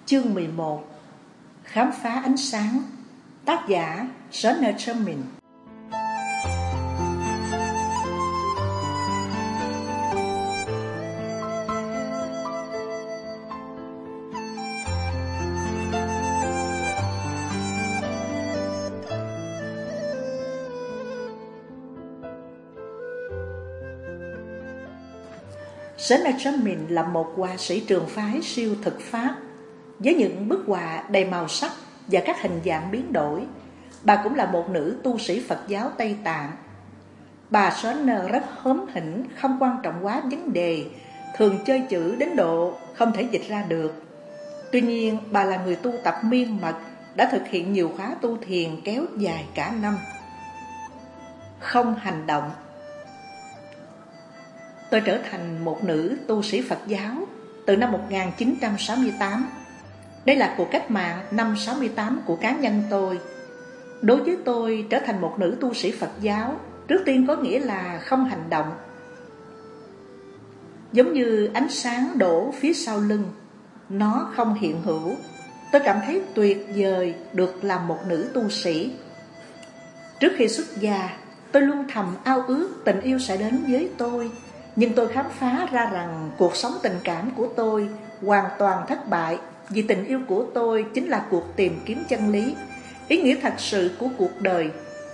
Chương 11. Khám phá ánh sáng. Tác giả Joanna Truman. Joanna Truman là một họa sĩ trường phái siêu thực Pháp. Với những bức họa đầy màu sắc và các hình dạng biến đổi, bà cũng là một nữ tu sĩ Phật giáo Tây Tạng. Bà Joanna rất hóm hỉnh, không quan trọng quá vấn đề, thường chơi chữ đến độ không thể dịch ra được. Tuy nhiên, bà là người tu tập miên mật, đã thực hiện nhiều khóa tu thiền kéo dài cả năm. Không hành động. Tôi trở thành một nữ tu sĩ Phật giáo từ năm 1968. Đây là cuộc cách mạng năm 68 của cá nhân tôi. Đối với tôi, trở thành một nữ tu sĩ Phật giáo trước tiên có nghĩa là không hành động. Giống như ánh sáng đổ phía sau lưng, nó không hiện hữu. Tôi cảm thấy tuyệt vời được làm một nữ tu sĩ. Trước khi xuất gia, tôi luôn thầm ao ước tình yêu sẽ đến với tôi. Nhưng tôi khám phá ra rằng cuộc sống tình cảm của tôi hoàn toàn thất bại, vì tình yêu của tôi chính là cuộc tìm kiếm chân lý, ý nghĩa thật sự của cuộc đời.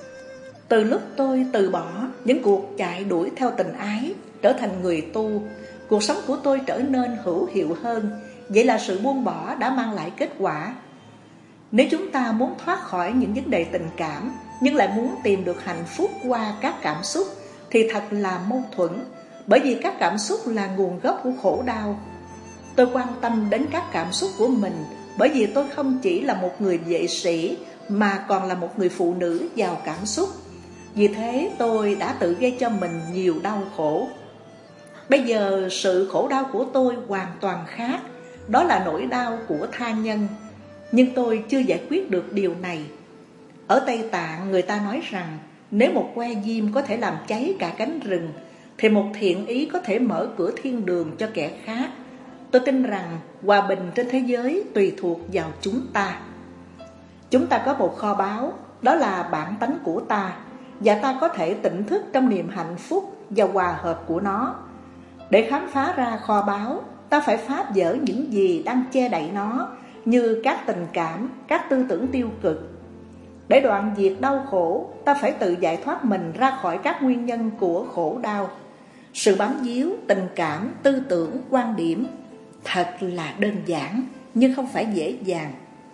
Từ lúc tôi từ bỏ những cuộc chạy đuổi theo tình ái, trở thành người tu, cuộc sống của tôi trở nên hữu hiệu hơn. Vậy là sự buông bỏ đã mang lại kết quả. Nếu chúng ta muốn thoát khỏi những vấn đề tình cảm, nhưng lại muốn tìm được hạnh phúc qua các cảm xúc, thì thật là mâu thuẫn. Bởi vì các cảm xúc là nguồn gốc của khổ đau. Tôi quan tâm đến các cảm xúc của mình, bởi vì tôi không chỉ là một người vệ sĩ, mà còn là một người phụ nữ giàu cảm xúc. Vì thế tôi đã tự gây cho mình nhiều đau khổ. Bây giờ sự khổ đau của tôi hoàn toàn khác. Đó là nỗi đau của tha nhân. Nhưng tôi chưa giải quyết được điều này. Ở Tây Tạng người ta nói rằng nếu một que diêm có thể làm cháy cả cánh rừng, thì một thiện ý có thể mở cửa thiên đường cho kẻ khác. Tôi tin rằng hòa bình trên thế giới tùy thuộc vào chúng ta. Chúng ta có một kho báu, đó là bản tánh của ta, và ta có thể tỉnh thức trong niềm hạnh phúc và hòa hợp của nó. Để khám phá ra kho báu, ta phải phá vỡ những gì đang che đậy nó, như các tình cảm, các tư tưởng tiêu cực. Để đoạn diệt đau khổ, ta phải tự giải thoát mình ra khỏi các nguyên nhân của khổ đau. Sự bám víu, tình cảm, tư tưởng, quan điểm thật là đơn giản, nhưng không phải dễ dàng.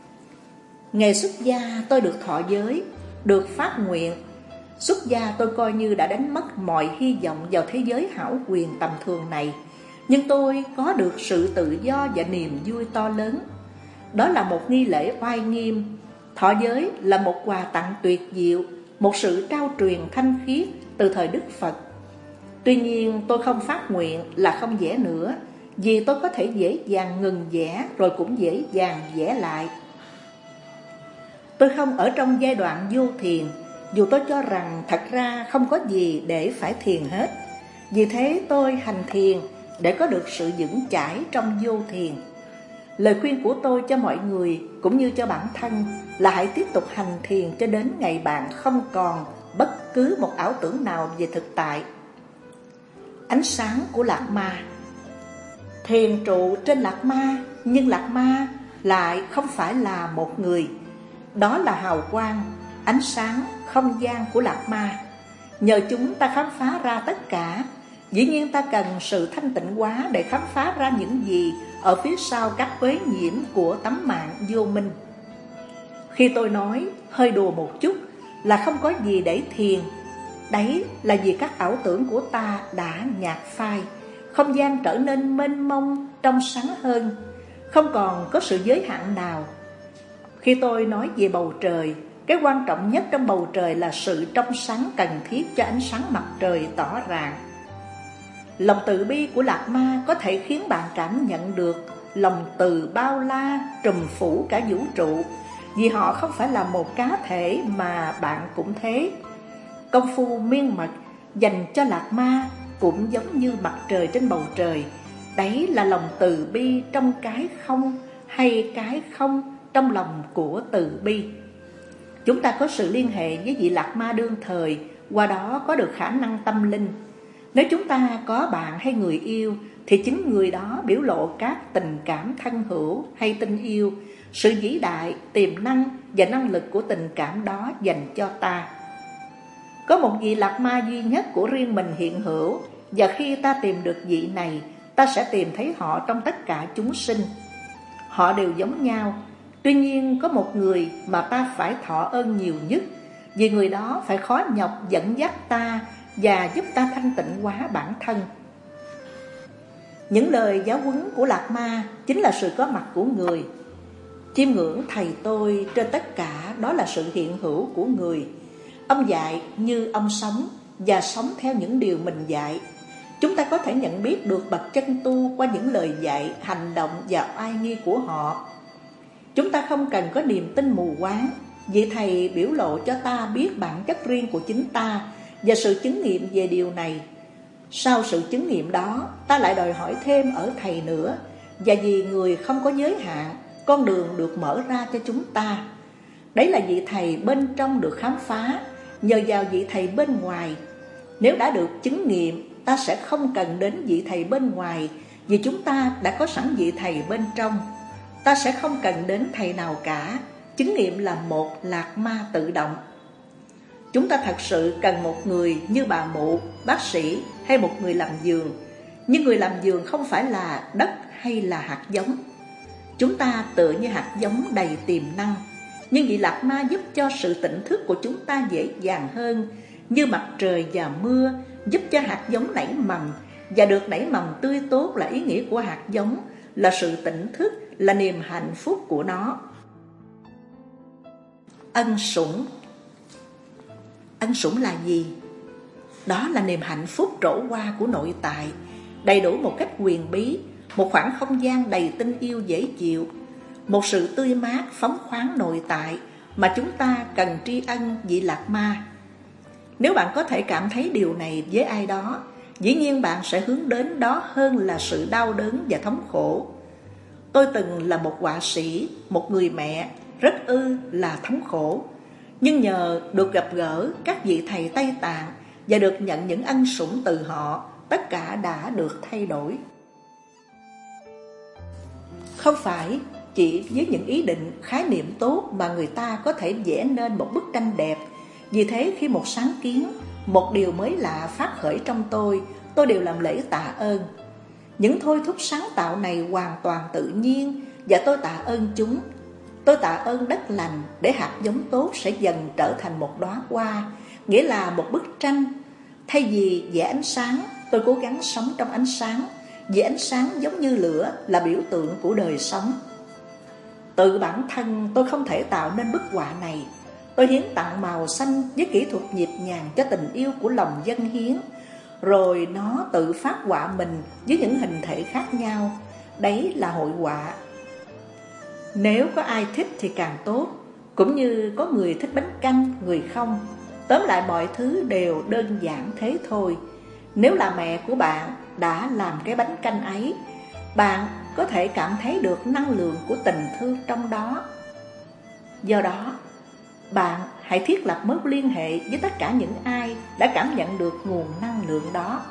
Ngày xuất gia tôi được thọ giới, được phát nguyện. Xuất gia tôi coi như đã đánh mất mọi hy vọng vào thế giới hão quyền tầm thường này. Nhưng tôi có được sự tự do và niềm vui to lớn. Đó là một nghi lễ oai nghiêm. Thọ giới là một quà tặng tuyệt diệu, một sự trao truyền thanh khiết từ thời Đức Phật. Tuy nhiên tôi không phát nguyện là không vẽ nữa, vì tôi có thể dễ dàng ngừng vẽ rồi cũng dễ dàng vẽ lại. Tôi không ở trong giai đoạn vô thiền, dù tôi cho rằng thật ra không có gì để phải thiền hết. Vì thế tôi hành thiền để có được sự vững chãi trong vô thiền. Lời khuyên của tôi cho mọi người cũng như cho bản thân là hãy tiếp tục hành thiền cho đến ngày bạn không còn bất cứ một ảo tưởng nào về thực tại. Ánh sáng của Lạt Ma. Thiền trụ trên Lạt Ma, nhưng Lạt Ma lại không phải là một người. Đó là hào quang, ánh sáng, không gian của Lạt Ma. Nhờ chúng ta khám phá ra tất cả. Dĩ nhiên ta cần sự thanh tịnh hóa để khám phá ra những gì ở phía sau các uế nhiễm của tấm màn vô minh. Khi tôi nói hơi đùa một chút là không có gì để thiền, đấy là vì các ảo tưởng của ta đã nhạt phai. Không gian trở nên mênh mông, trong sáng hơn, không còn có sự giới hạn nào. Khi tôi nói về bầu trời, cái quan trọng nhất trong bầu trời là sự trong sáng cần thiết cho ánh sáng mặt trời tỏ ràng. Lòng từ bi của Lạt Ma có thể khiến bạn cảm nhận được lòng từ bao la trùm phủ cả vũ trụ, vì họ không phải là một cá thể mà bạn cũng thế. Công phu miên mật dành cho Lạt Ma cũng giống như mặt trời trên bầu trời. Đấy là lòng từ bi trong cái không, hay cái không trong lòng của từ bi. Chúng ta có sự liên hệ với vị Lạc Ma đương thời, qua đó có được khả năng tâm linh. Nếu chúng ta có bạn hay người yêu, thì chính người đó biểu lộ các tình cảm thân hữu hay tình yêu, sự vĩ đại, tiềm năng và năng lực của tình cảm đó dành cho ta. Có một vị Lạc Ma duy nhất của riêng mình hiện hữu, và khi ta tìm được vị này, ta sẽ tìm thấy họ trong tất cả chúng sinh. Họ đều giống nhau, tuy nhiên có một người mà ta phải thọ ơn nhiều nhất, vì người đó phải khó nhọc dẫn dắt ta và giúp ta thanh tịnh hóa bản thân. Những lời giáo huấn của Lạc Ma chính là sự có mặt của người. Chiêm ngưỡng thầy tôi trên tất cả đó là sự hiện hữu của người. Ông dạy như ông sống và sống theo những điều mình dạy. Chúng ta có thể nhận biết được bậc chân tu qua những lời dạy, hành động và oai nghi của họ. Chúng ta không cần có niềm tin mù quáng. Vị thầy biểu lộ cho ta biết bản chất riêng của chính ta và sự chứng nghiệm về điều này. Sau sự chứng nghiệm đó, ta lại đòi hỏi thêm ở thầy nữa. Và vì người không có giới hạn, con đường được mở ra cho chúng ta. Đấy là vị thầy bên trong được khám phá, nhờ vào vị thầy bên ngoài. Nếu đã được chứng nghiệm, ta sẽ không cần đến vị thầy bên ngoài, vì chúng ta đã có sẵn vị thầy bên trong. Ta sẽ không cần đến thầy nào cả. Chứng nghiệm là một Lạc Ma tự động. Chúng ta thật sự cần một người như bà mụ, bác sĩ hay một người làm vườn. Nhưng người làm vườn không phải là đất hay là hạt giống. Chúng ta tựa như hạt giống đầy tiềm năng. Nhưng vị Lạc Ma giúp cho sự tỉnh thức của chúng ta dễ dàng hơn, như mặt trời và mưa, giúp cho hạt giống nảy mầm. Và được nảy mầm tươi tốt là ý nghĩa của hạt giống, là sự tỉnh thức, là niềm hạnh phúc của nó. Ân sủng. Ân sủng là gì? Đó là niềm hạnh phúc trổ qua của nội tại, đầy đủ một cách quyền bí, một khoảng không gian đầy tình yêu dễ chịu, một sự tươi mát phóng khoáng nội tại mà chúng ta cần tri ân vị Lạc Ma. Nếu bạn có thể cảm thấy điều này với ai đó, dĩ nhiên bạn sẽ hướng đến đó hơn là sự đau đớn và thống khổ. Tôi từng là một họa sĩ, một người mẹ, rất là thống khổ. Nhưng nhờ được gặp gỡ các vị thầy Tây Tạng và được nhận những ân sủng từ họ, tất cả đã được thay đổi. Không phải chỉ với những ý định, khái niệm tốt mà người ta có thể vẽ nên một bức tranh đẹp. Vì thế khi một sáng kiến, một điều mới lạ phát khởi trong tôi đều làm lễ tạ ơn. Những thôi thúc sáng tạo này hoàn toàn tự nhiên và tôi tạ ơn chúng. Tôi tạ ơn đất lành để hạt giống tốt sẽ dần trở thành một đóa hoa, nghĩa là một bức tranh. Thay vì vẽ ánh sáng, tôi cố gắng sống trong ánh sáng, vì ánh sáng giống như lửa là biểu tượng của đời sống. Tự bản thân tôi không thể tạo nên bức họa này. Tôi hiến tặng màu xanh với kỹ thuật nhịp nhàng cho tình yêu của lòng dân hiến, rồi nó tự phát họa mình với những hình thể khác nhau. Đấy là hội họa. Nếu có ai thích thì càng tốt, cũng như có người thích bánh canh, người không. Tóm lại mọi thứ đều đơn giản thế thôi. Nếu là mẹ của bạn đã làm cái bánh canh ấy, bạn có thể cảm thấy được năng lượng của tình thương trong đó. Do đó, bạn hãy thiết lập mối liên hệ với tất cả những ai đã cảm nhận được nguồn năng lượng đó.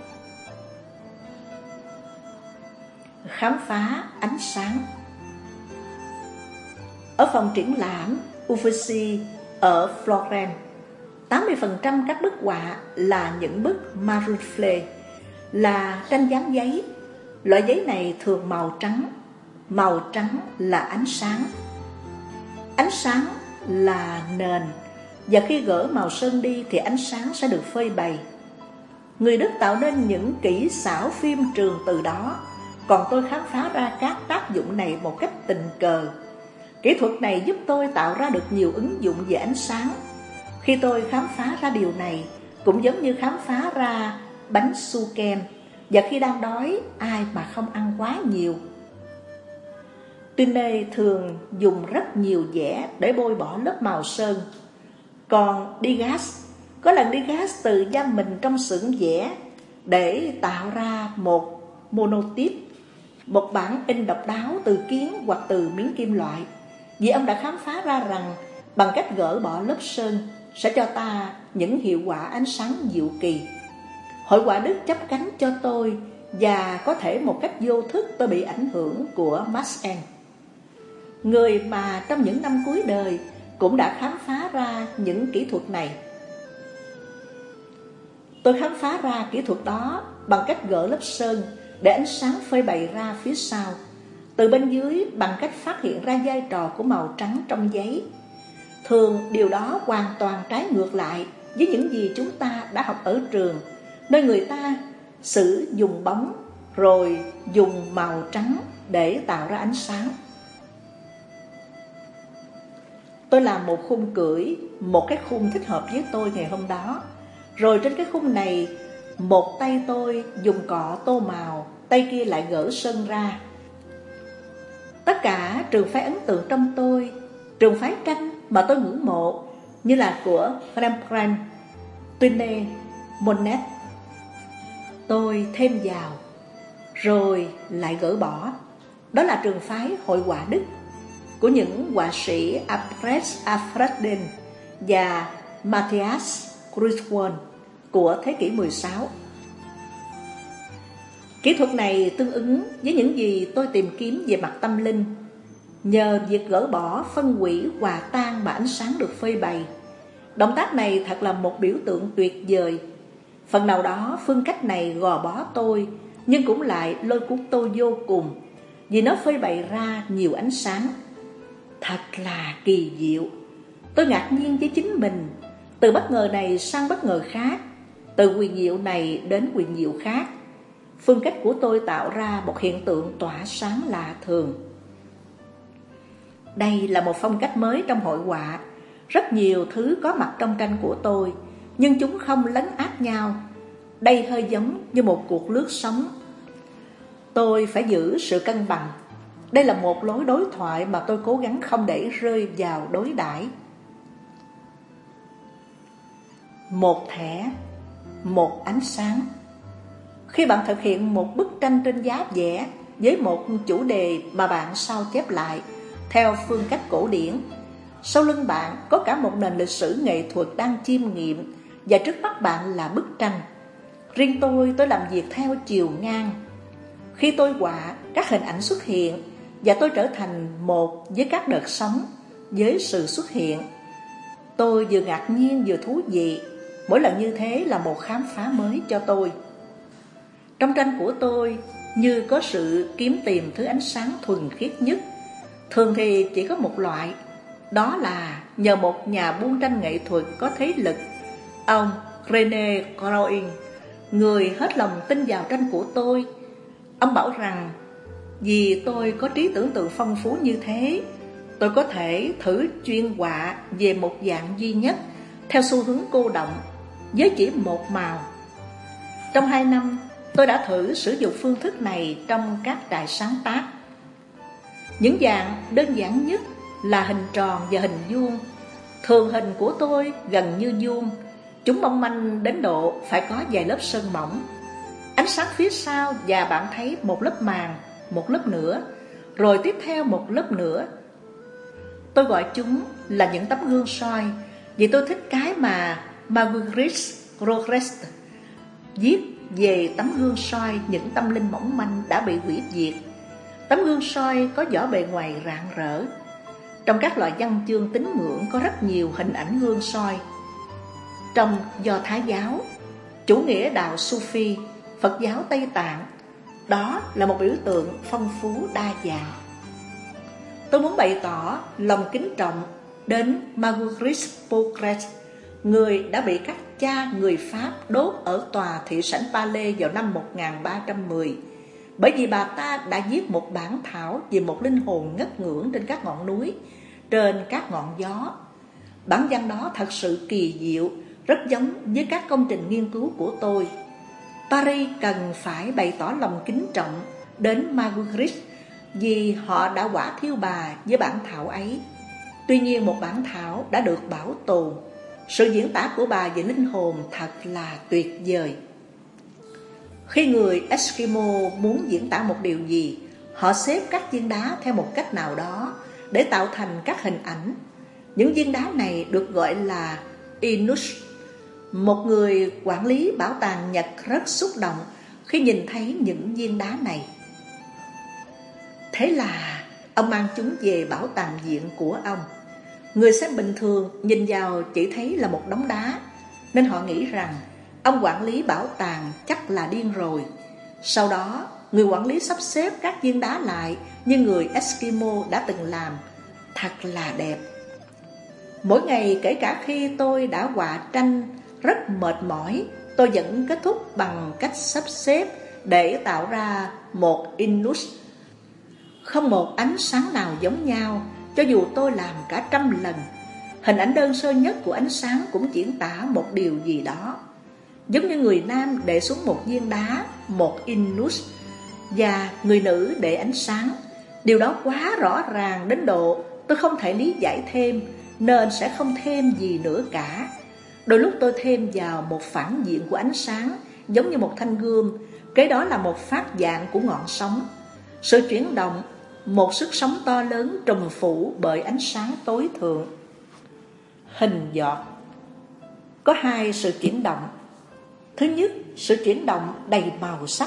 Khám phá ánh sáng. Ở phòng triển lãm Uffizi ở Florence, 80% các bức họa là những bức Marouflé, là tranh dán giấy. Loại giấy này thường màu trắng. Màu trắng là ánh sáng. Ánh sáng là nền, và khi gỡ màu sơn đi thì ánh sáng sẽ được phơi bày. Người Đức tạo nên những kỹ xảo phim trường từ đó, còn tôi khám phá ra các tác dụng này một cách tình cờ. Kỹ thuật này giúp tôi tạo ra được nhiều ứng dụng về ánh sáng. Khi tôi khám phá ra điều này, cũng giống như khám phá ra bánh su kem. Và khi đang đói, ai mà không ăn quá nhiều. Tuynet thường dùng rất nhiều dẻ để bôi bỏ lớp màu sơn. Còn Degas, có lần Degas tự giam mình trong xưởng dẻ để tạo ra một monotype. một bản in độc đáo từ kiến hoặc từ miếng kim loại, vì ông đã khám phá ra rằng bằng cách gỡ bỏ lớp sơn sẽ cho ta những hiệu quả ánh sáng diệu kỳ. Hội họa Đức chắp cánh cho tôi, và có thể một cách vô thức tôi bị ảnh hưởng của Max Ernst, người mà trong những năm cuối đời cũng đã khám phá ra những kỹ thuật này. Tôi khám phá ra kỹ thuật đó bằng cách gỡ lớp sơn để ánh sáng phơi bày ra phía sau, từ bên dưới, bằng cách phát hiện ra vai trò của màu trắng trong giấy. Thường điều đó hoàn toàn trái ngược lại với những gì chúng ta đã học ở trường, nơi người ta sử dùng bóng rồi dùng màu trắng để tạo ra ánh sáng. Tôi làm một khung cưỡi, một cái khung thích hợp với tôi ngày hôm đó. Rồi trên cái khung này, một tay tôi dùng cọ tô màu, tay kia lại gỡ sơn ra. Tất cả trường phái ấn tượng trong tôi, trường phái tranh mà tôi ngưỡng mộ, như là của Rembrandt, Tuyne, Monet, tôi thêm vào, rồi lại gỡ bỏ. Đó là trường phái hội họa Đức của những họa sĩ Albrecht Afreden và Matthias Grünewald của thế kỷ 16. Kỹ thuật này tương ứng với những gì tôi tìm kiếm về mặt tâm linh. Nhờ việc gỡ bỏ, phân hủy, hòa tan mà ánh sáng được phơi bày. Động tác này thật là một biểu tượng tuyệt vời. Phần nào đó phương cách này gò bó tôi, nhưng cũng lại lôi cuốn tôi vô cùng, vì nó phơi bày ra nhiều ánh sáng. Thật là kỳ diệu. Tôi ngạc nhiên với chính mình, từ bất ngờ này sang bất ngờ khác, từ quyền diệu này đến quyền diệu khác. Phương cách của tôi tạo ra một hiện tượng tỏa sáng lạ thường. Đây là một phong cách mới trong hội họa. Rất nhiều thứ có mặt trong tranh của tôi, nhưng chúng không lấn át nhau. Đây hơi giống như một cuộc lướt sóng. Tôi phải giữ sự cân bằng. Đây là một lối đối thoại mà tôi cố gắng không để rơi vào đối đãi. Một thẻ, một ánh sáng. Khi bạn thực hiện một bức tranh trên giá vẽ với một chủ đề mà bạn sao chép lại theo phương cách cổ điển, sau lưng bạn có cả một nền lịch sử nghệ thuật đang chiêm nghiệm, và trước mắt bạn là bức tranh. Riêng tôi làm việc theo chiều ngang. Khi tôi họa, các hình ảnh xuất hiện, và tôi trở thành một với các đợt sóng, với sự xuất hiện. Tôi vừa ngạc nhiên vừa thú vị. Mỗi lần như thế là một khám phá mới cho tôi. Trong tranh của tôi như có sự kiếm tìm thứ ánh sáng thuần khiết nhất. Thường thì chỉ có một loại, đó là nhờ một nhà buôn tranh nghệ thuật có thế lực, ông René Croin, người hết lòng tin vào tranh của tôi. Ông bảo rằng vì tôi có trí tưởng tượng phong phú như thế, tôi có thể thử chuyên họa về một dạng duy nhất, theo xu hướng cô động, với chỉ một màu. Trong 2 năm, tôi đã thử sử dụng phương thức này trong các trại sáng tác. Những dạng đơn giản nhất là hình tròn và hình vuông. Thường hình của tôi gần như vuông. Chúng mong manh đến độ phải có vài lớp sơn mỏng. Ánh sáng phía sau, và bạn thấy một lớp màng, một lớp nữa, rồi tiếp theo một lớp nữa. Tôi gọi chúng là những tấm gương soi, vì tôi thích cái mà Marguerite Rogers viết về tấm gương soi những tâm linh mỏng manh đã bị hủy diệt. Tấm gương soi có vỏ bề ngoài rạng rỡ. Trong các loại văn chương tín ngưỡng có rất nhiều hình ảnh gương soi. Trong Do Thái giáo, chủ nghĩa đạo Sufi, Phật giáo Tây Tạng, đó là một biểu tượng phong phú đa dạng. Tôi muốn bày tỏ lòng kính trọng đến Marguerite Rogers, người đã bị các cha người Pháp đốt ở tòa thị sảnh Palais vào năm 1310, bởi vì bà ta đã viết một bản thảo về một linh hồn ngất ngưỡng trên các ngọn núi, trên các ngọn gió. Bản văn đó thật sự kỳ diệu, rất giống với các công trình nghiên cứu của tôi. Paris cần phải bày tỏ lòng kính trọng đến Marguerite, vì họ đã hỏa thiêu bà với bản thảo ấy. Tuy nhiên một bản thảo đã được bảo tồn. Sự diễn tả của bà về linh hồn thật là tuyệt vời. Khi người Eskimo muốn diễn tả một điều gì, Họ xếp các viên đá theo một cách nào đó để tạo thành các hình ảnh. Những viên đá này được gọi là Inus. Một người quản lý bảo tàng Nhật rất xúc động khi nhìn thấy những viên đá này. Thế là ông mang chúng về bảo tàng viện của ông. Người xem bình thường nhìn vào chỉ thấy là một đống đá, nên họ nghĩ rằng ông quản lý bảo tàng chắc là điên rồi. Sau đó, người quản lý sắp xếp các viên đá lại như người Eskimo đã từng làm. Thật là đẹp. Mỗi ngày, kể cả khi tôi đã họa tranh rất mệt mỏi, tôi vẫn kết thúc bằng cách sắp xếp để tạo ra một Inus. Không một ánh sáng nào giống nhau, cho dù tôi làm cả 100 lần. Hình ảnh đơn sơ nhất của ánh sáng cũng diễn tả một điều gì đó. Giống như người nam để xuống một viên đá, một Inus, và người nữ để ánh sáng. Điều đó quá rõ ràng đến độ tôi không thể lý giải thêm, nên sẽ không thêm gì nữa cả. Đôi lúc tôi thêm vào một phản diện của ánh sáng, giống như một thanh gươm, cái đó là một phát dạng của ngọn sóng. Sự chuyển động, một sức sống to lớn trùm phủ bởi ánh sáng tối thượng. Hình giọt có hai sự chuyển động. Thứ nhất, sự chuyển động đầy màu sắc,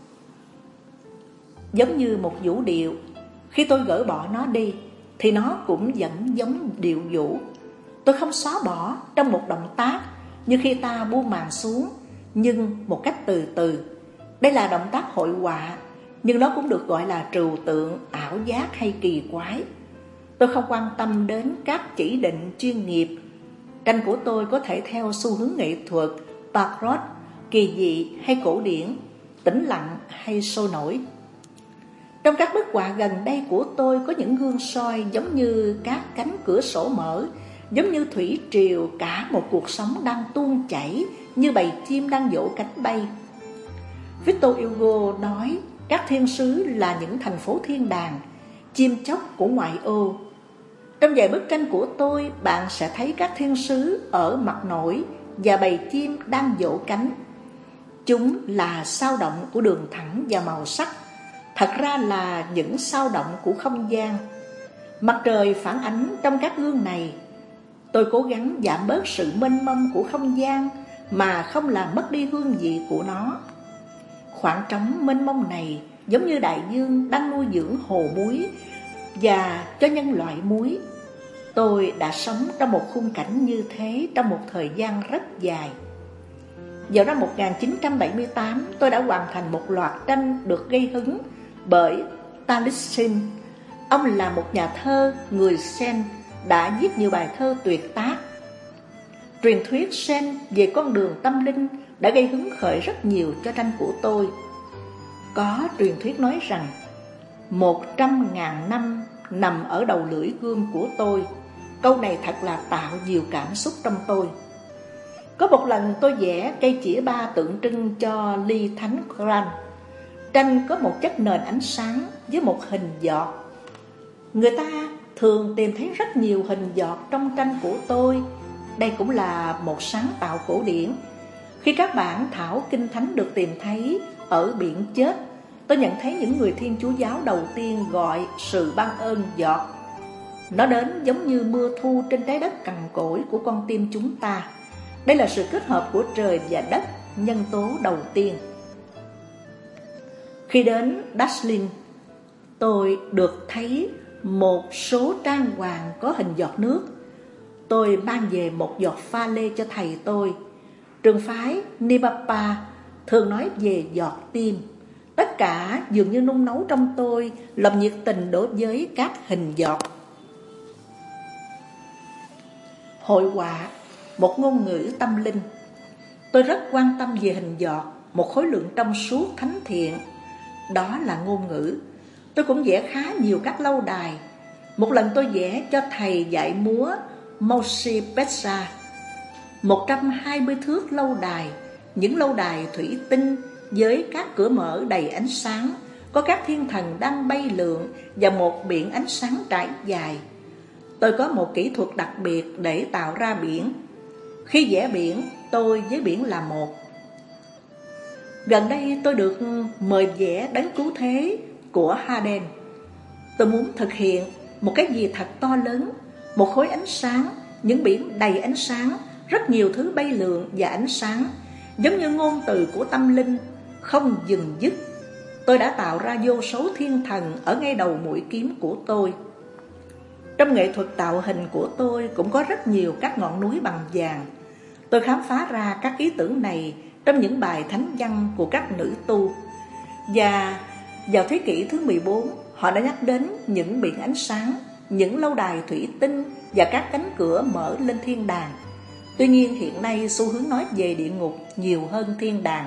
giống như một vũ điệu. Khi tôi gỡ bỏ nó đi thì nó cũng vẫn giống điệu vũ. Tôi không xóa bỏ trong một động tác như khi ta buông màn xuống, nhưng một cách từ từ. Đây là động tác hội họa, nhưng nó cũng được gọi là trừu tượng, ảo giác hay kỳ quái. Tôi không quan tâm đến các chỉ định chuyên nghiệp. Tranh của tôi có thể theo xu hướng nghệ thuật, baroque, kỳ dị hay cổ điển, tĩnh lặng hay sôi nổi. Trong các bức họa gần đây của tôi có những gương soi giống như các cánh cửa sổ mở, giống như thủy triều, cả một cuộc sống đang tuôn chảy như bầy chim đang vỗ cánh bay. Victor Hugo nói các thiên sứ là những thành phố thiên đàng, chim chóc của ngoại ô. Trong vài bức tranh của tôi, bạn sẽ thấy các thiên sứ ở mặt nổi và bầy chim đang vỗ cánh. Chúng là sao động của đường thẳng và màu sắc, thật ra là những sao động của không gian. Mặt trời phản ánh trong các gương này. Tôi cố gắng giảm bớt sự mênh mông của không gian mà không làm mất đi hương vị của nó. Khoảng trống mênh mông này giống như đại dương đang nuôi dưỡng hồ muối và cho nhân loại muối. Tôi đã sống trong một khung cảnh như thế trong một thời gian rất dài. Vào năm 1978, tôi đã hoàn thành một loạt tranh được gây hứng bởi Taliesin. Ông là một nhà thơ người Sen, đã viết nhiều bài thơ tuyệt tác. Truyền thuyết Sen về con đường tâm linh đã gây hứng khởi rất nhiều cho tranh của tôi. Có truyền thuyết nói rằng 100.000 năm nằm ở đầu lưỡi gươm của tôi. Câu này thật là tạo nhiều cảm xúc trong tôi. Có một lần tôi vẽ cây chĩa ba tượng trưng cho ly thánh Gran. Tranh có một chất nền ánh sáng với một hình giọt. Người ta thường tìm thấy rất nhiều hình giọt trong tranh của tôi. Đây cũng là một sáng tạo cổ điển. Khi các bản thảo kinh thánh được tìm thấy ở biển chết, tôi nhận thấy những người Thiên Chúa giáo đầu tiên gọi sự ban ơn giọt. Nó đến giống như mưa thu trên trái đất cằn cỗi của con tim chúng ta. Đây là sự kết hợp của trời và đất, nhân tố đầu tiên. Khi đến Darjeeling, tôi được thấy một số trang hoàng có hình giọt nước. Tôi mang về một giọt pha lê cho thầy tôi. Trường phái Nipapa thường nói về giọt tim. Tất cả dường như nung nấu trong tôi lòng nhiệt tình đối với các hình giọt. Hội họa, một ngôn ngữ tâm linh. Tôi rất quan tâm về hình giọt, một khối lượng trong suốt thánh thiện. Đó là ngôn ngữ. Tôi cũng vẽ khá nhiều các lâu đài. Một lần tôi vẽ cho thầy dạy múa Moshi Petra 120 thước lâu đài. Những lâu đài thủy tinh với các cửa mở đầy ánh sáng, có các thiên thần đang bay lượn và một biển ánh sáng trải dài. Tôi có một kỹ thuật đặc biệt để tạo ra biển. Khi vẽ biển, tôi với biển là một. Gần đây tôi được mời vẽ Đấng Cứu Thế của Harden. Tôi muốn thực hiện một cái gì thật to lớn, một khối ánh sáng, những biển đầy ánh sáng, rất nhiều thứ bay lượn và ánh sáng, giống như ngôn từ của tâm linh, không dừng dứt. Tôi đã tạo ra vô số thiên thần ở ngay đầu mũi kiếm của tôi. Trong nghệ thuật tạo hình của tôi cũng có rất nhiều các ngọn núi bằng vàng. Tôi khám phá ra các ý tưởng này trong những bài thánh văn của các nữ tu. Và vào thế kỷ thứ 14, họ đã nhắc đến những biển ánh sáng, những lâu đài thủy tinh và các cánh cửa mở lên thiên đàng. Tuy nhiên hiện nay xu hướng nói về địa ngục nhiều hơn thiên đàng.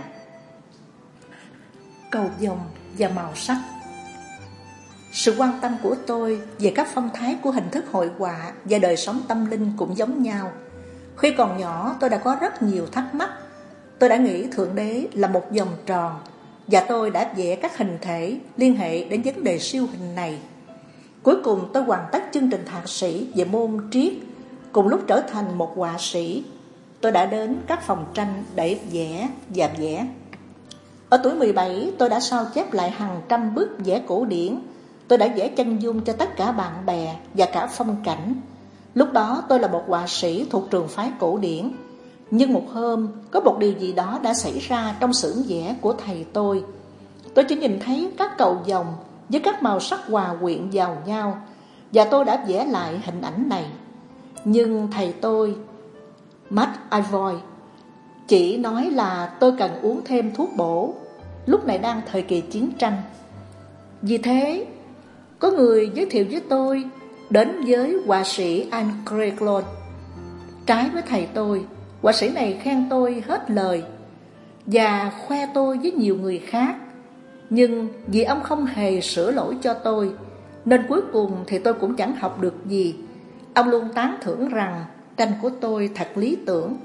Cầu vồng và màu sắc. Sự quan tâm của tôi về các phong thái của hình thức hội họa và đời sống tâm linh cũng giống nhau. Khi còn nhỏ tôi đã có rất nhiều thắc mắc. Tôi đã nghĩ Thượng Đế là một vòng tròn, và tôi đã vẽ các hình thể liên hệ đến vấn đề siêu hình này. Cuối cùng tôi hoàn tất chương trình thạc sĩ về môn triết. Cùng lúc trở thành một họa sĩ, tôi đã đến các phòng tranh để vẽ và vẽ. Ở tuổi 17, tôi đã sao chép lại hàng trăm bức vẽ cổ điển. Tôi đã vẽ chân dung cho tất cả bạn bè và cả phong cảnh. Lúc đó tôi là một họa sĩ thuộc trường phái cổ điển. Nhưng một hôm, có một điều gì đó đã xảy ra trong xưởng vẽ của thầy tôi. Tôi chỉ nhìn thấy các cầu vồng với các màu sắc hòa quyện vào nhau, và tôi đã vẽ lại hình ảnh này. Nhưng thầy tôi, Matt Ivory, chỉ nói là tôi cần uống thêm thuốc bổ. Lúc này đang thời kỳ chiến tranh. Vì thế, có người giới thiệu với tôi đến với họa sĩ André Claude. Trái với thầy tôi, họa sĩ này khen tôi hết lời và khoe tôi với nhiều người khác. Nhưng vì ông không hề sửa lỗi cho tôi, nên cuối cùng thì tôi cũng chẳng học được gì. Ông luôn tán thưởng rằng tranh của tôi thật lý tưởng.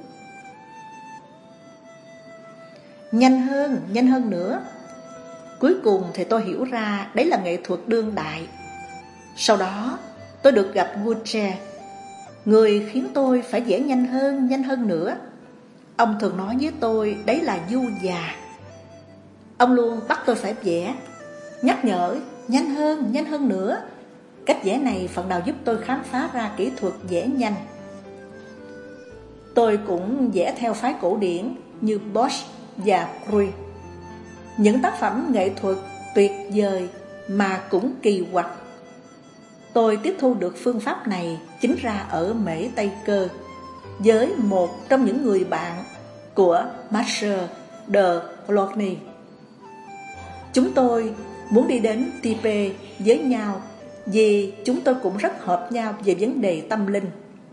Nhanh hơn nữa. Cuối cùng thì tôi hiểu ra đấy là nghệ thuật đương đại. Sau đó tôi được gặp Gucci, người khiến tôi phải vẽ nhanh hơn nữa. Ông thường nói với tôi đấy là du già. Ông luôn bắt tôi phải vẽ, nhắc nhở nhanh hơn nữa. Cách vẽ này phần nào giúp tôi khám phá ra kỹ thuật vẽ nhanh. Tôi cũng vẽ theo phái cổ điển như Bosch và Bruegel. Những tác phẩm nghệ thuật tuyệt vời mà cũng kỳ quặc. Tôi tiếp thu được phương pháp này chính ra ở Mễ Tây Cơ, với một trong những người bạn của Marcel de Broglie. Chúng tôi muốn đi đến Tibet với nhau vì chúng tôi cũng rất hợp nhau về vấn đề tâm linh.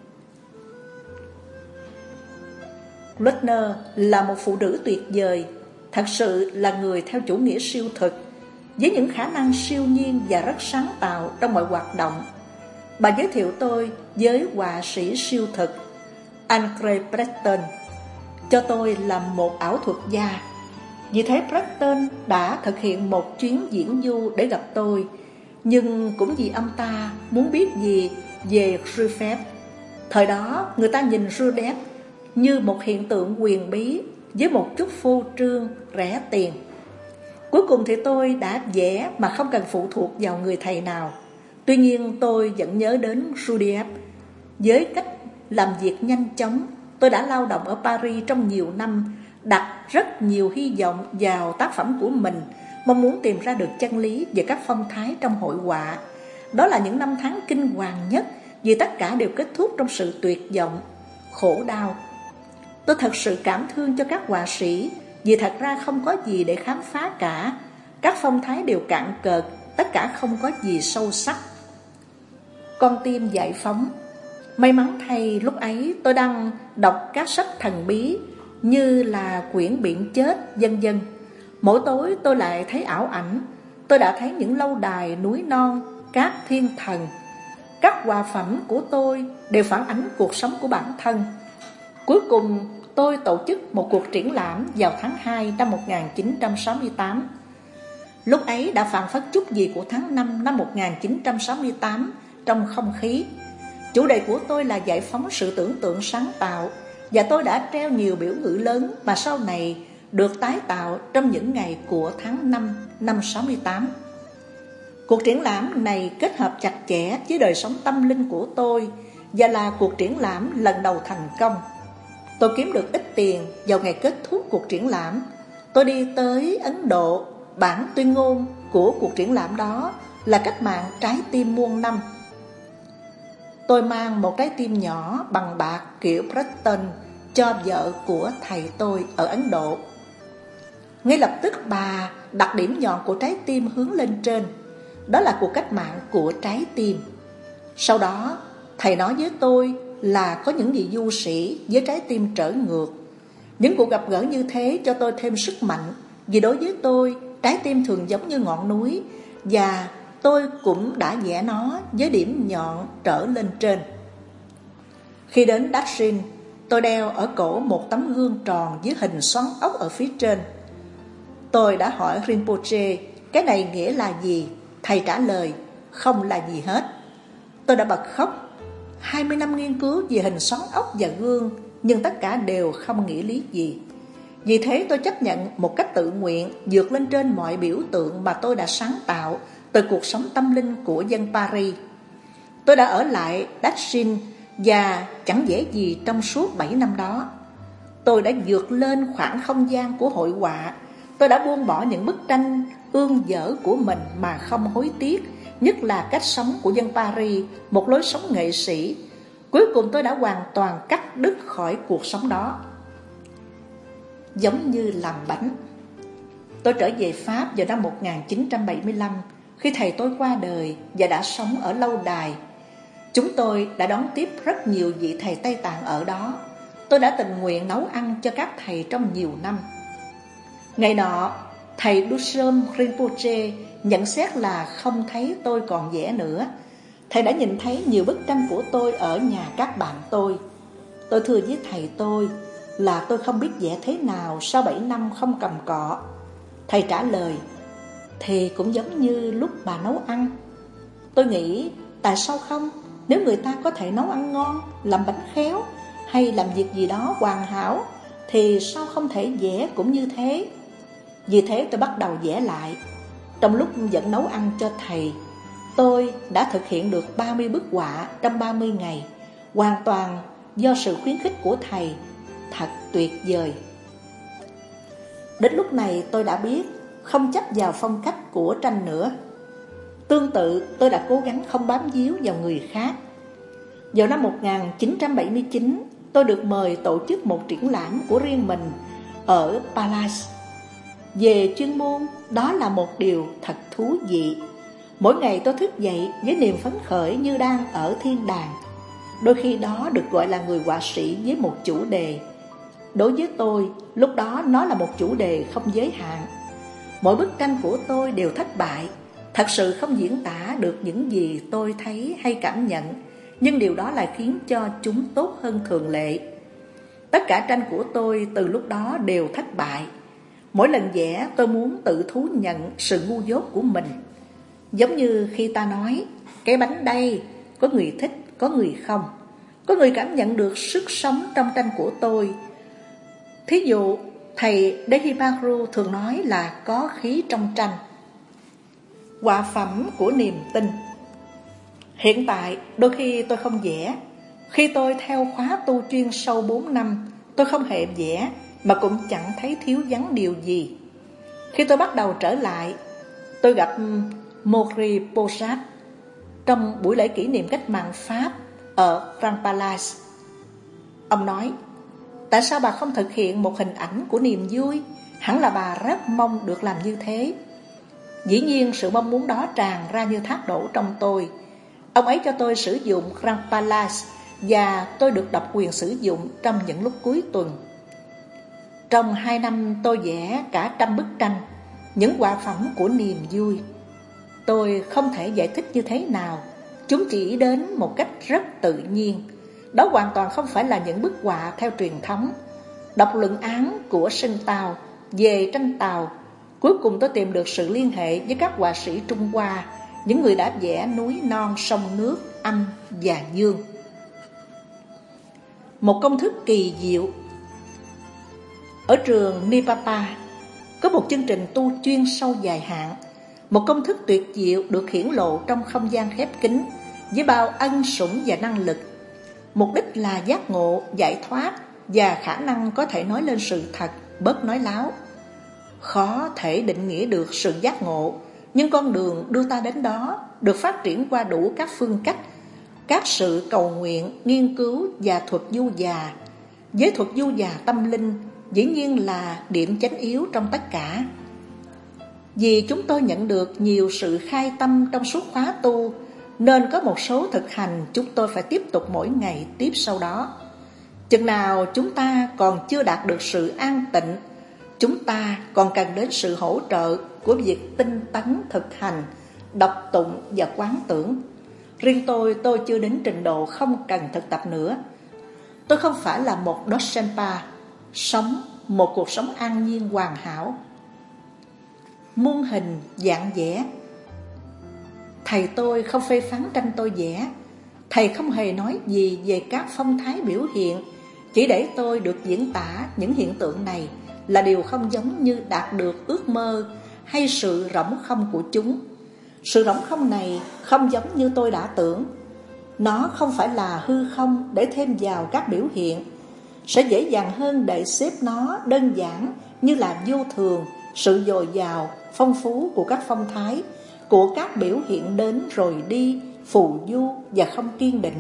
Luckner là một phụ nữ tuyệt vời, thật sự là người theo chủ nghĩa siêu thực, với những khả năng siêu nhiên và rất sáng tạo trong mọi hoạt động. Bà giới thiệu tôi với họa sĩ siêu thực André Breton, cho tôi là một ảo thuật gia. Vì thế Breton đã thực hiện một chuyến diễn du để gặp tôi, nhưng cũng vì ông ta muốn biết gì về Rufet. Thời đó người ta nhìn Rudep như một hiện tượng huyền bí với một chút phô trương rẻ tiền. Cuối cùng thì tôi đã vẽ mà không cần phụ thuộc vào người thầy nào. Tuy nhiên tôi vẫn nhớ đến Rudep. Với cách làm việc nhanh chóng, tôi đã lao động ở Paris trong nhiều năm, đặt rất nhiều hy vọng vào tác phẩm của mình, mong muốn tìm ra được chân lý về các phong thái trong hội họa. Đó là những năm tháng kinh hoàng nhất, vì tất cả đều kết thúc trong sự tuyệt vọng, khổ đau. Tôi thật sự cảm thương cho các họa sĩ, vì thật ra không có gì để khám phá cả. Các phong thái đều cạn cợt, tất cả không có gì sâu sắc. Con tim giải phóng. May mắn thay lúc ấy tôi đang đọc các sách thần bí như là quyển Biển Chết, vân vân. Mỗi tối tôi lại thấy ảo ảnh. Tôi đã thấy những lâu đài, núi non, các thiên thần. Các họa phẩm của tôi đều phản ánh cuộc sống của bản thân. Cuối cùng tôi tổ chức một cuộc triển lãm vào tháng 2 năm 1968. Lúc ấy đã phảng phất chút gì của tháng 5 năm 1968 trong không khí. Chủ đề của tôi là giải phóng sự tưởng tượng sáng tạo, và tôi đã treo nhiều biểu ngữ lớn mà sau này được tái tạo trong những ngày của tháng 5 năm 68. Cuộc triển lãm này kết hợp chặt chẽ với đời sống tâm linh của tôi và là cuộc triển lãm lần đầu thành công. Tôi kiếm được ít tiền vào ngày kết thúc cuộc triển lãm. Tôi đi tới Ấn Độ. Bản tuyên ngôn của cuộc triển lãm đó là cách mạng trái tim muôn năm. Tôi mang một trái tim nhỏ bằng bạc kiểu Preston cho vợ của thầy tôi ở Ấn Độ. Ngay lập tức bà đặt điểm nhọn của trái tim hướng lên trên. Đó là cuộc cách mạng của trái tim. Sau đó thầy nói với tôi là có những vị du sĩ với trái tim trở ngược. Những cuộc gặp gỡ như thế cho tôi thêm sức mạnh, vì đối với tôi trái tim thường giống như ngọn núi, và tôi cũng đã vẽ nó với điểm nhọn trở lên trên. Khi đến Darshin, tôi đeo ở cổ một tấm gương tròn với hình xoắn ốc ở phía trên. Tôi đã hỏi Rinpoche, cái này nghĩa là gì? Thầy trả lời, không là gì hết. Tôi đã bật khóc. 20 năm nghiên cứu về hình xoắn ốc và gương, nhưng tất cả đều không nghĩa lý gì. Vì thế tôi chấp nhận một cách tự nguyện vượt lên trên mọi biểu tượng mà tôi đã sáng tạo từ cuộc sống tâm linh của dân Paris. Tôi đã ở lại Darshin và chẳng dễ gì trong suốt 7 năm đó. Tôi đã vượt lên khoảng không gian của hội họa. Tôi đã buông bỏ những bức tranh ương dở của mình mà không hối tiếc, nhất là cách sống của dân Paris, một lối sống nghệ sĩ. Cuối cùng tôi đã hoàn toàn cắt đứt khỏi cuộc sống đó. Giống như làm bánh. Tôi trở về Pháp vào năm 1975, khi thầy tôi qua đời và đã sống ở lâu đài. Chúng tôi đã đón tiếp rất nhiều vị thầy Tây Tạng ở đó. Tôi đã tình nguyện nấu ăn cho các thầy trong nhiều năm. Ngày nọ, thầy Dusrom Rinpoche nhận xét là không thấy tôi còn vẽ nữa. Thầy đã nhìn thấy nhiều bức tranh của tôi ở nhà các bạn tôi. Tôi thưa với thầy tôi là tôi không biết vẽ thế nào sau 7 năm không cầm cọ. Thầy trả lời, thì cũng giống như lúc bà nấu ăn. Tôi nghĩ, tại sao không? Nếu người ta có thể nấu ăn ngon, làm bánh khéo hay làm việc gì đó hoàn hảo, thì sao không thể vẽ cũng như thế? Vì thế tôi bắt đầu vẽ lại. Trong lúc vẫn nấu ăn cho thầy, tôi đã thực hiện được 30 bức họa trong 30 ngày, hoàn toàn do sự khuyến khích của thầy. Thật tuyệt vời. Đến lúc này tôi đã biết không chấp vào phong cách của tranh nữa. Tương tự, tôi đã cố gắng không bám víu vào người khác. Vào năm 1979, tôi được mời tổ chức một triển lãm của riêng mình ở Palace. Về chuyên môn, đó là một điều thật thú vị. Mỗi ngày tôi thức dậy với niềm phấn khởi như đang ở thiên đàng. Đôi khi đó được gọi là người họa sĩ với một chủ đề. Đối với tôi, lúc đó nó là một chủ đề không giới hạn. Mỗi bức tranh của tôi đều thất bại, thật sự không diễn tả được những gì tôi thấy hay cảm nhận, nhưng điều đó lại khiến cho chúng tốt hơn thường lệ. Tất cả tranh của tôi từ lúc đó đều thất bại. Mỗi lần vẽ tôi muốn tự thú nhận sự ngu dốt của mình. Giống như khi ta nói, cái bánh đây, có người thích, có người không. Có người cảm nhận được sức sống trong tranh của tôi. Thí dụ, thầy Dehiparu thường nói là có khí trong tranh. Họa phẩm của niềm tin. Hiện tại, đôi khi tôi không vẽ. Khi tôi theo khóa tu chuyên sâu 4 năm, tôi không hề vẽ, mà cũng chẳng thấy thiếu vắng điều gì. Khi tôi bắt đầu trở lại, tôi gặp Mori Posat trong buổi lễ kỷ niệm cách mạng Pháp ở Grand Palace. Ông nói, tại sao bà không thực hiện một hình ảnh của niềm vui? Hẳn là bà rất mong được làm như thế. Dĩ nhiên sự mong muốn đó tràn ra như thác đổ trong tôi. Ông ấy cho tôi sử dụng Grand Palace và tôi được độc quyền sử dụng trong những lúc cuối tuần. Trong 2 năm tôi vẽ cả 100 bức tranh, những họa phẩm của niềm vui. Tôi không thể giải thích như thế nào, chúng chỉ đến một cách rất tự nhiên. Đó hoàn toàn không phải là những bức họa theo truyền thống. Đọc luận án của Sơn Tào về tranh Tàu, cuối cùng tôi tìm được sự liên hệ với các họa sĩ Trung Hoa, những người đã vẽ núi non, sông nước, âm và dương. Một công thức kỳ diệu. Ở trường Nipapa có một chương trình tu chuyên sâu dài hạn. Một công thức tuyệt diệu được hiển lộ trong không gian khép kín với bao ân sủng và năng lực. Mục đích là giác ngộ, giải thoát và khả năng có thể nói lên sự thật, bớt nói láo. Khó thể định nghĩa được sự giác ngộ, nhưng con đường đưa ta đến đó được phát triển qua đủ các phương cách, các sự cầu nguyện, nghiên cứu và thuật du già. Với thuật du già tâm linh dĩ nhiên là điểm chánh yếu trong tất cả. Vì chúng tôi nhận được nhiều sự khai tâm trong suốt khóa tu, nên có một số thực hành chúng tôi phải tiếp tục mỗi ngày tiếp sau đó. Chừng nào chúng ta còn chưa đạt được sự an tịnh, chúng ta còn cần đến sự hỗ trợ của việc tinh tấn thực hành, đọc tụng và quán tưởng. Riêng tôi chưa đến trình độ không cần thực tập nữa. Tôi không phải là một Doshenpa, sống một cuộc sống an nhiên hoàn hảo. Muôn hình dạng vẽ. Thầy tôi không phê phán tranh tôi vẽ. Thầy không hề nói gì về các phong thái biểu hiện, chỉ để tôi được diễn tả những hiện tượng này là điều không giống như đạt được ước mơ hay sự rỗng không của chúng. Sự rỗng không này không giống như tôi đã tưởng. Nó không phải là hư không để thêm vào các biểu hiện. Sẽ dễ dàng hơn để xếp nó đơn giản như là vô thường, sự dồi dào, phong phú của các phong thái, của các biểu hiện đến rồi đi, phù du và không kiên định.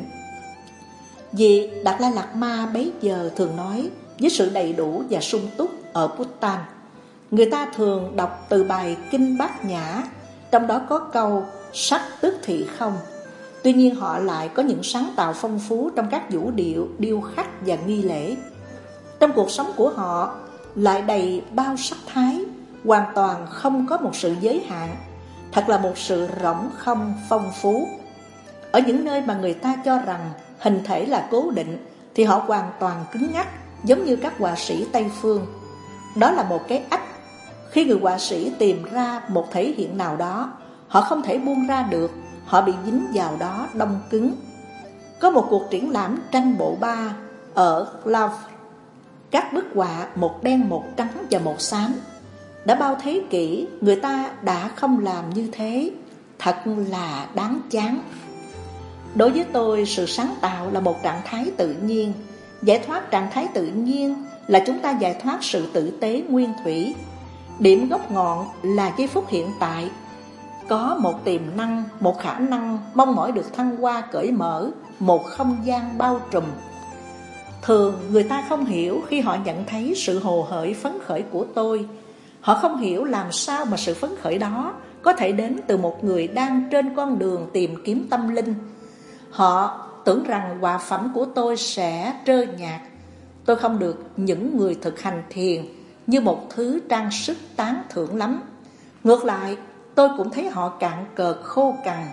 Vì Đạt Lai Lạt Ma bấy giờ thường nói với sự đầy đủ và sung túc ở Bhutan. Người ta thường đọc từ bài Kinh Bát Nhã, trong đó có câu sắc tức thị không. Tuy nhiên họ lại có những sáng tạo phong phú trong các vũ điệu, điêu khắc và nghi lễ. Trong cuộc sống của họ lại đầy bao sắc thái, hoàn toàn không có một sự giới hạn. Thật là một sự rỗng không phong phú. Ở những nơi mà người ta cho rằng hình thể là cố định thì họ hoàn toàn cứng ngắc, giống như các họa sĩ Tây Phương. Đó là một cái ách. Khi người họa sĩ tìm ra một thể hiện nào đó, họ không thể buông ra được, họ bị dính vào đó đông cứng. Có một cuộc triển lãm tranh bộ ba ở Louvre. Các bức họa một đen, một trắng và một xám. Đã bao thế kỷ người ta đã không làm như thế. Thật là đáng chán. Đối với tôi, sự sáng tạo là một trạng thái tự nhiên. Giải thoát trạng thái tự nhiên là chúng ta giải thoát sự tử tế nguyên thủy. Điểm gốc ngọn là giây phút hiện tại. Có một tiềm năng, một khả năng mong mỏi được thăng hoa cởi mở, một không gian bao trùm. Thường người ta không hiểu khi họ nhận thấy sự hồ hởi phấn khởi của tôi. Họ không hiểu làm sao mà sự phấn khởi đó có thể đến từ một người đang trên con đường tìm kiếm tâm linh. Họ tưởng rằng họa phẩm của tôi sẽ trơ nhạt. Tôi không được những người thực hành thiền như một thứ trang sức tán thưởng lắm. Ngược lại, tôi cũng thấy họ cạn cợt khô cằn.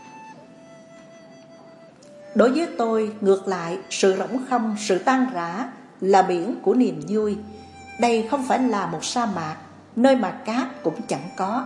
Đối với tôi, ngược lại, sự rỗng không, sự tan rã là biển của niềm vui. Đây không phải là một sa mạc, nơi mà cát cũng chẳng có.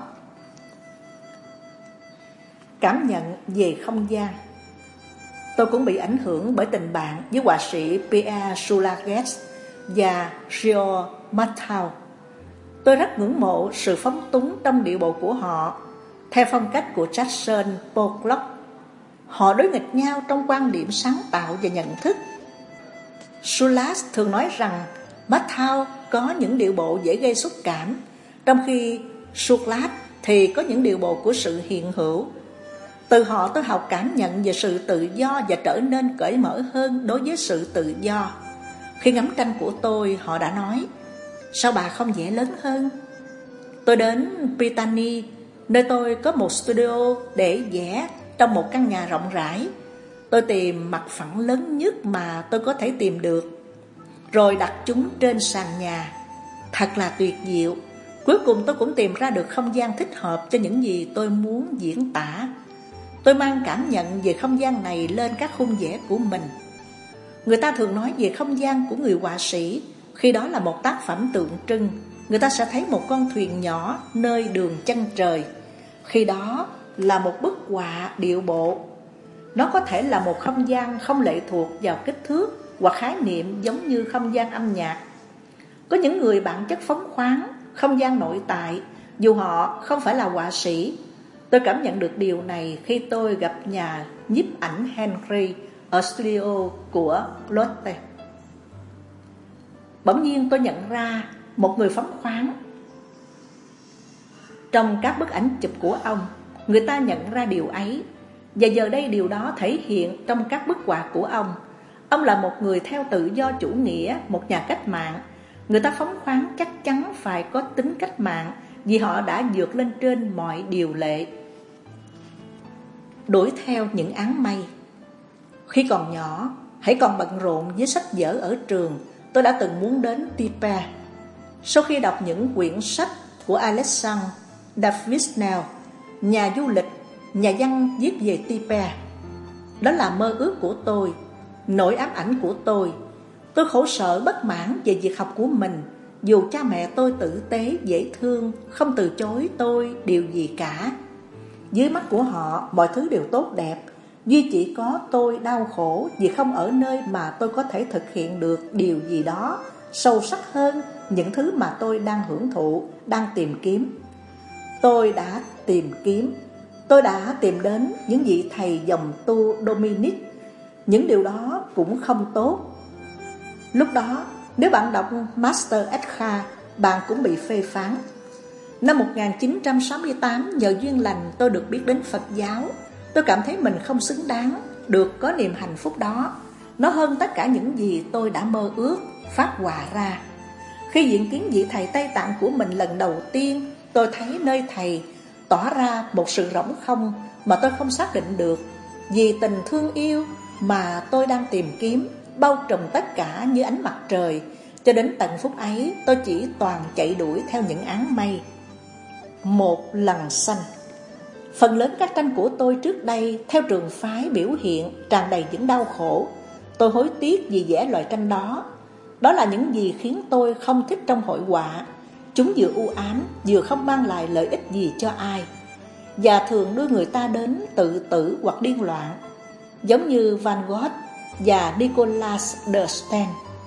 Cảm nhận về không gian. Tôi cũng bị ảnh hưởng bởi tình bạn với họa sĩ Pierre Soulages và Gio Mattau. Tôi rất ngưỡng mộ sự phóng túng trong điệu bộ của họ, theo phong cách của Jackson Pollock. Họ đối nghịch nhau trong quan điểm sáng tạo và nhận thức. Soulages thường nói rằng Mattau có những điệu bộ dễ gây xúc cảm, trong khi Soulages thì có những điệu bộ của sự hiện hữu. Từ họ tôi học cảm nhận về sự tự do và trở nên cởi mở hơn đối với sự tự do. Khi ngắm tranh của tôi, họ đã nói: sao bà không vẽ lớn hơn? Tôi đến Brittany, nơi tôi có một studio để vẽ trong một căn nhà rộng rãi. Tôi tìm mặt phẳng lớn nhất mà tôi có thể tìm được, rồi đặt chúng trên sàn nhà. Thật là tuyệt diệu. Cuối cùng tôi cũng tìm ra được không gian thích hợp cho những gì tôi muốn diễn tả. Tôi mang cảm nhận về không gian này lên các khung vẽ của mình. Người ta thường nói về không gian của người họa sĩ, khi đó là một tác phẩm tượng trưng. Người ta sẽ thấy một con thuyền nhỏ nơi đường chân trời, khi đó là một bức họa điệu bộ. Nó có thể là một không gian không lệ thuộc vào kích thước hoặc khái niệm, giống như không gian âm nhạc. Có những người bản chất phóng khoáng, không gian nội tại, dù họ không phải là họa sĩ. Tôi cảm nhận được điều này khi tôi gặp nhà nhiếp ảnh Henry ở studio của Lotte. Bỗng nhiên tôi nhận ra một người phóng khoáng. Trong các bức ảnh chụp của ông, người ta nhận ra điều ấy, và giờ đây điều đó thể hiện trong các bức họa của ông. Ông là một người theo tự do chủ nghĩa, một nhà cách mạng. Người ta phóng khoáng chắc chắn phải có tính cách mạng, vì họ đã vượt lên trên mọi điều lệ, đuổi theo những áng mây. Khi còn nhỏ, hãy còn bận rộn với sách vở ở trường, tôi đã từng muốn đến Tipe. Sau khi đọc những quyển sách của Alexandre Davisnel, nhà du lịch, nhà văn viết về Tipe, đó là mơ ước của tôi, nỗi ám ảnh của tôi. Tôi khổ sở bất mãn về việc học của mình, dù cha mẹ tôi tử tế, dễ thương, không từ chối tôi điều gì cả. Dưới mắt của họ, mọi thứ đều tốt đẹp, duy chỉ có tôi đau khổ vì không ở nơi mà tôi có thể thực hiện được điều gì đó sâu sắc hơn những thứ mà tôi đang hưởng thụ, đang tìm kiếm. Tôi đã tìm đến những vị thầy dòng tu Dominic. Những điều đó cũng không tốt. Lúc đó, nếu bạn đọc Master Edgar, bạn cũng bị phê phán. Năm 1968, nhờ duyên lành tôi được biết đến Phật giáo. Tôi cảm thấy mình không xứng đáng được có niềm hạnh phúc đó. Nó hơn tất cả những gì tôi đã mơ ước, phát họa ra. Khi diện kiến vị thầy Tây Tạng của mình lần đầu tiên, tôi thấy nơi thầy tỏ ra một sự rỗng không mà tôi không xác định được. Vì tình thương yêu mà tôi đang tìm kiếm bao trùm tất cả như ánh mặt trời. Cho đến tận phút ấy, tôi chỉ toàn chạy đuổi theo những áng mây. Một lần xanh. Phần lớn các tranh của tôi trước đây theo trường phái biểu hiện tràn đầy những đau khổ. Tôi hối tiếc vì vẽ loại tranh đó. Đó là những gì khiến tôi không thích trong hội họa. Chúng vừa u ám, vừa không mang lại lợi ích gì cho ai, và thường đưa người ta đến tự tử hoặc điên loạn, giống như Van Gogh và Nicolas de Steen.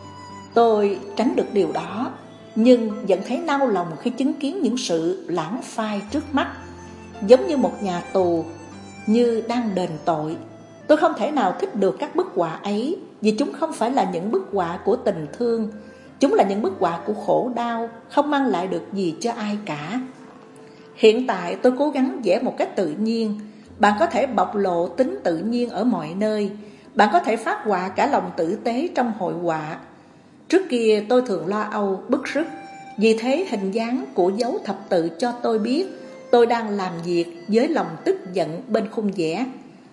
Tôi tránh được điều đó, nhưng vẫn thấy đau lòng khi chứng kiến những sự lãng phai trước mắt, giống như một nhà tù như đang đền tội. Tôi không thể nào thích được các bức họa ấy, vì chúng không phải là những bức họa của tình thương. Chúng là những bức họa của khổ đau, không mang lại được gì cho ai cả. Hiện tại tôi cố gắng vẽ một cách tự nhiên. Bạn có thể bộc lộ tính tự nhiên ở mọi nơi. Bạn có thể phát họa cả lòng tử tế trong hội họa. Trước kia tôi thường lo âu, bức rứt. Vì thế hình dáng của dấu thập tự cho tôi biết tôi đang làm việc với lòng tức giận bên khung vẽ.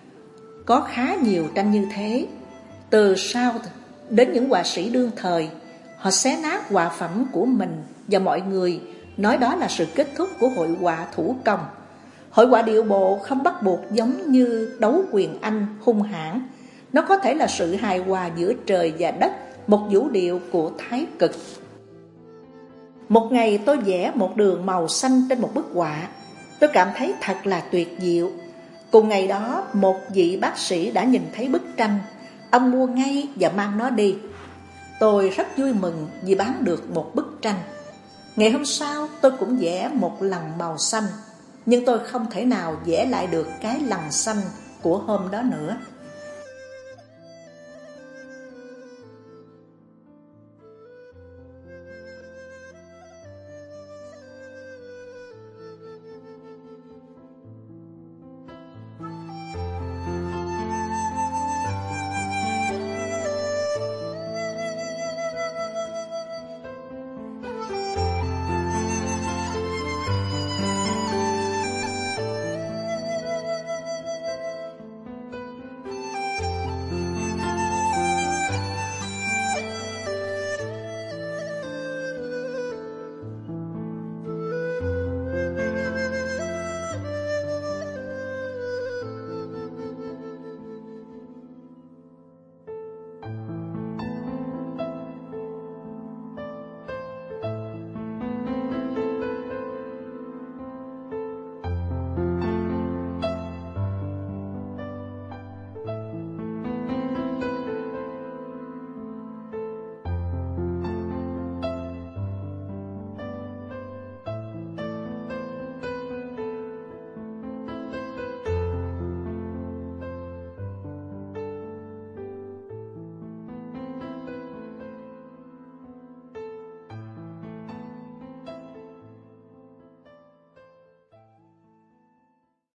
Có khá nhiều tranh như thế. Từ South đến những họa sĩ đương thời, họ xé nát họa phẩm của mình, và mọi người nói đó là sự kết thúc của hội họa thủ công. Hội họa điệu bộ không bắt buộc giống như đấu quyền Anh hung hãn. Nó có thể là sự hài hòa giữa trời và đất, một vũ điệu của thái cực. Một ngày tôi vẽ một đường màu xanh trên một bức họa. Tôi cảm thấy thật là tuyệt diệu. Cùng ngày đó, một vị bác sĩ đã nhìn thấy bức tranh. Ông mua ngay và mang nó đi. Tôi rất vui mừng vì bán được một bức tranh. Ngày hôm sau tôi cũng vẽ một lằn màu xanh, nhưng tôi không thể nào vẽ lại được cái lằn xanh của hôm đó nữa.